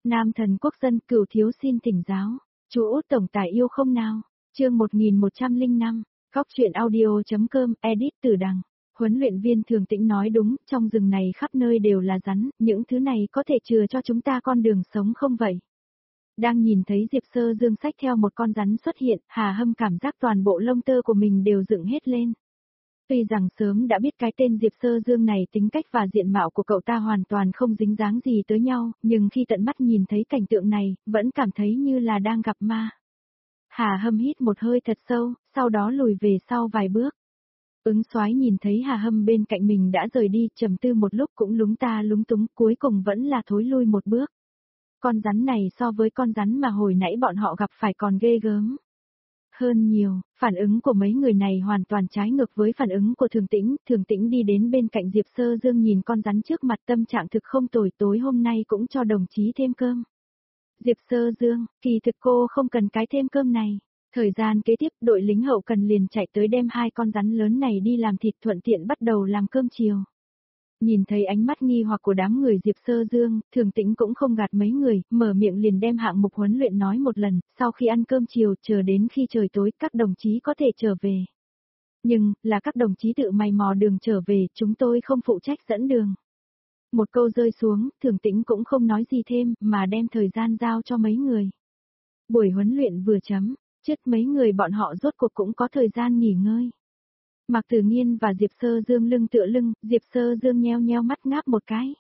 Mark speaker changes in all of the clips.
Speaker 1: Nam thần quốc dân Cửu thiếu xin thỉnh giáo. Chú Út tổng tài yêu không nào? Chương 1105. Góc truyện audio.com edit từ đằng. Huấn luyện viên Thường Tĩnh nói đúng, trong rừng này khắp nơi đều là rắn, những thứ này có thể chừa cho chúng ta con đường sống không vậy? Đang nhìn thấy Diệp Sơ Dương xách theo một con rắn xuất hiện, Hà Hâm cảm giác toàn bộ lông tơ của mình đều dựng hết lên. Tuy rằng sớm đã biết cái tên Diệp Sơ Dương này tính cách và diện mạo của cậu ta hoàn toàn không dính dáng gì tới nhau, nhưng khi tận mắt nhìn thấy cảnh tượng này, vẫn cảm thấy như là đang gặp ma. Hà Hâm hít một hơi thật sâu, sau đó lùi về sau vài bước. Ứng Soái nhìn thấy Hà Hâm bên cạnh mình đã rời đi, trầm tư một lúc cũng lúng ta lúng túng, cuối cùng vẫn là thối lui một bước. Con rắn này so với con rắn mà hồi nãy bọn họ gặp phải còn ghê gớm hơn nhiều, phản ứng của mấy người này hoàn toàn trái ngược với phản ứng của Thường Tĩnh đi đến bên cạnh Diệp Sơ Dương nhìn con rắn trước mặt, tâm trạng thực không tồi, tối hôm nay cũng cho đồng chí thêm cơm. Diệp Sơ Dương, kỳ thực cô không cần cái thêm cơm này. Thời gian kế tiếp, đội lính hậu cần liền chạy tới đem hai con rắn lớn này đi làm thịt, thuận tiện bắt đầu làm cơm chiều. Nhìn thấy ánh mắt nghi hoặc của đám người Diệp Sơ Dương, Thường Tĩnh cũng không gạt mấy người, mở miệng liền đem hạng mục huấn luyện nói một lần, sau khi ăn cơm chiều chờ đến khi trời tối các đồng chí có thể trở về. Nhưng, là các đồng chí tự mày mò đường trở về, chúng tôi không phụ trách dẫn đường. Một câu rơi xuống, Thường Tĩnh cũng không nói gì thêm, mà đem thời gian giao cho mấy người. Buổi huấn luyện vừa chấm, trước mấy người bọn họ rốt cuộc cũng có thời gian nghỉ ngơi. Mạc Tử Nghiên và Diệp Sơ Dương lưng tựa lưng, Diệp Sơ Dương nheo nheo mắt ngáp một cái.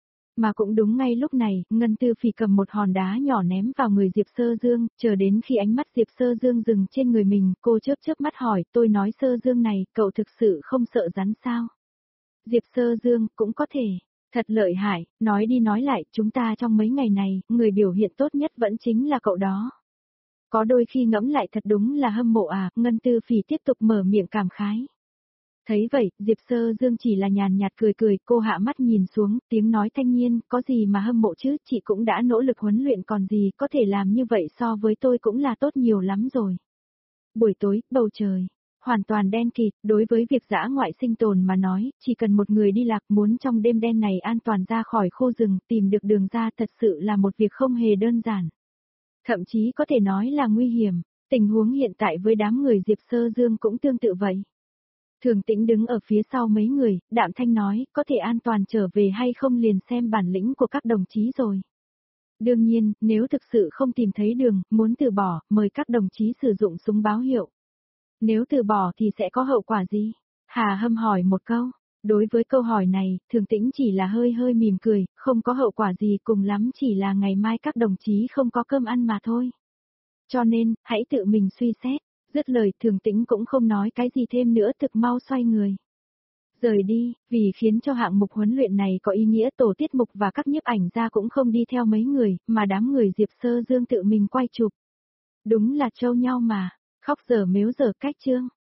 Speaker 1: Mà cũng đúng ngay lúc này, Ngân Tư Phỉ cầm một hòn đá nhỏ ném vào người Diệp Sơ Dương, chờ đến khi ánh mắt Diệp Sơ Dương dừng trên người mình, cô chớp mắt hỏi, tôi nói Sơ Dương này, cậu thực sự không sợ rắn sao? Diệp Sơ Dương, cũng có thể. Thật lợi hại, nói đi nói lại, chúng ta trong mấy ngày này, người biểu hiện tốt nhất vẫn chính là cậu đó. Có đôi khi ngẫm lại thật đúng là hâm mộ à, Ngân Tư Phỉ tiếp tục mở miệng cảm khái. Thấy vậy, Diệp Sơ Dương chỉ là nhàn nhạt cười, cô hạ mắt nhìn xuống, tiếng nói thanh nhiên, có gì mà hâm mộ chứ, chị cũng đã nỗ lực huấn luyện còn gì, có thể làm như vậy so với tôi cũng là tốt nhiều lắm rồi. Buổi tối, bầu trời hoàn toàn đen kịt, đối với việc dã ngoại sinh tồn mà nói, chỉ cần một người đi lạc muốn trong đêm đen này an toàn ra khỏi khu rừng, tìm được đường ra thật sự là một việc không hề đơn giản. Thậm chí có thể nói là nguy hiểm, tình huống hiện tại với đám người Diệp Sơ Dương cũng tương tự vậy. Thường Tĩnh đứng ở phía sau mấy người, đạm thanh nói, có thể an toàn trở về hay không liền xem bản lĩnh của các đồng chí rồi. Đương nhiên, nếu thực sự không tìm thấy đường, muốn từ bỏ, mời các đồng chí sử dụng súng báo hiệu. Nếu từ bỏ thì sẽ có hậu quả gì? Hà Hâm hỏi một câu. Đối với câu hỏi này, Thường Tĩnh chỉ là hơi mỉm cười, không có hậu quả gì, cùng lắm chỉ là ngày mai các đồng chí không có cơm ăn mà thôi. Cho nên, hãy tự mình suy xét. Dứt lời, Thường Tĩnh cũng không nói cái gì thêm nữa, thực mau xoay người. Rời đi, vì khiến cho hạng mục huấn luyện này có ý nghĩa, tổ tiết mục và các nhiếp ảnh gia cũng không đi theo mấy người, mà đám người Diệp Sơ Dương tự mình quay chụp. Đúng là trâu nhau mà, khóc dở mếu dở cách chương.